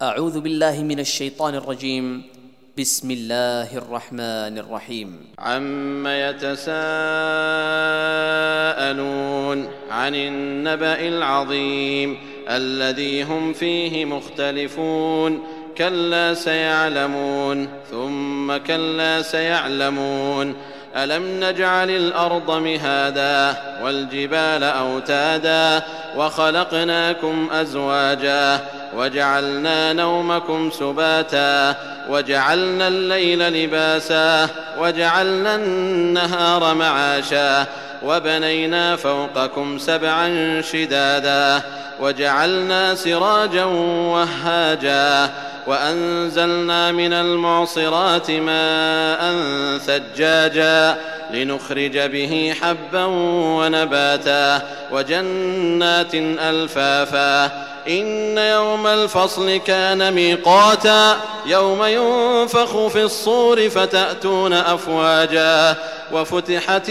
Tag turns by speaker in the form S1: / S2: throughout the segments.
S1: أعوذ بالله من الشيطان الرجيم. بسم الله الرحمن الرحيم.
S2: عم يتساءلون عن النبأ العظيم الذي هم فيه مختلفون كلا سيعلمون ثم كلا سيعلمون ألم نجعل الأرض مهادا والجبال أوتادا وخلقناكم أزواجا وجعلنا نومكم سباتا وجعلنا الليل لباسا وجعلنا النهار معاشا وبنينا فوقكم سبعا شدادا وجعلنا سراجا وهاجا وأنزلنا من المعصرات ماء ثجاجا لنخرج به حبا ونباتا وجنات ألفافا إن يوم الفصل كان ميقاتا يوم ينفخ في الصور فتأتون أفواجا وفتحت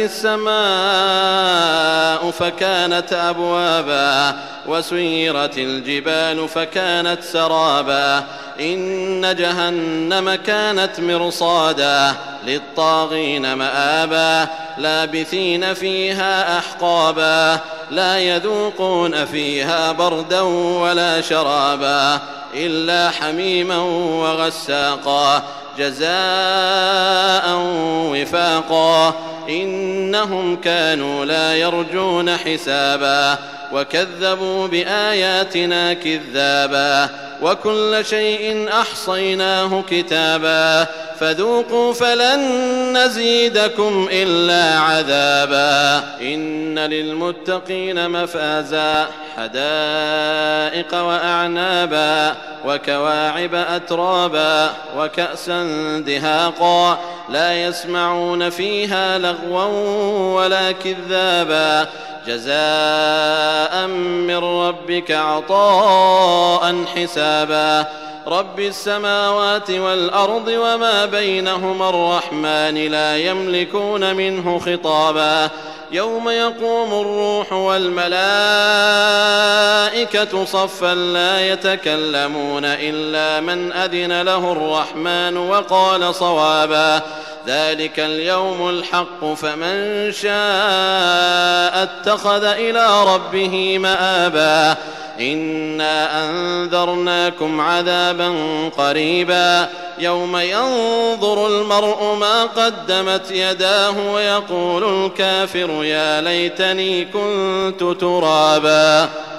S2: السماء فكانت أبوابا وسيرت الجبال فكانت سرابا إن جهنم كانت مرصادا للطاغين مآبا لابثين فيها أحقابا لا يذوقون فيها بردا ولا شرابا إلا حميما وغساقا جزاء وفاقا إنهم كانوا لا يرجون حسابا وكذبوا بآياتنا كذابا وكل شيء أحصيناه كتابا فذوقوا فلن نزيدكم إلا عذابا إن للمتقين مفازا حدائق وأعنابا وكواعب أترابا وكأسا دهاقا لا يسمعون فيها لغوا ولا كذابا جزاء من ربك عطاء حسابا رب السماوات والأرض وما بينهما الرحمن لا يملكون منه خطابا يوم يقوم الروح والملائكة صفا لا يتكلمون إلا من أذن له الرحمن وقال صوابا ذلك اليوم الحق فمن شاء اتخذ إلى ربه مآبا إنا أنذرناكم عذابا قريبا يوم ينظر المرء ما قدمت يداه ويقول الكافر يا ليتني كنت ترابا.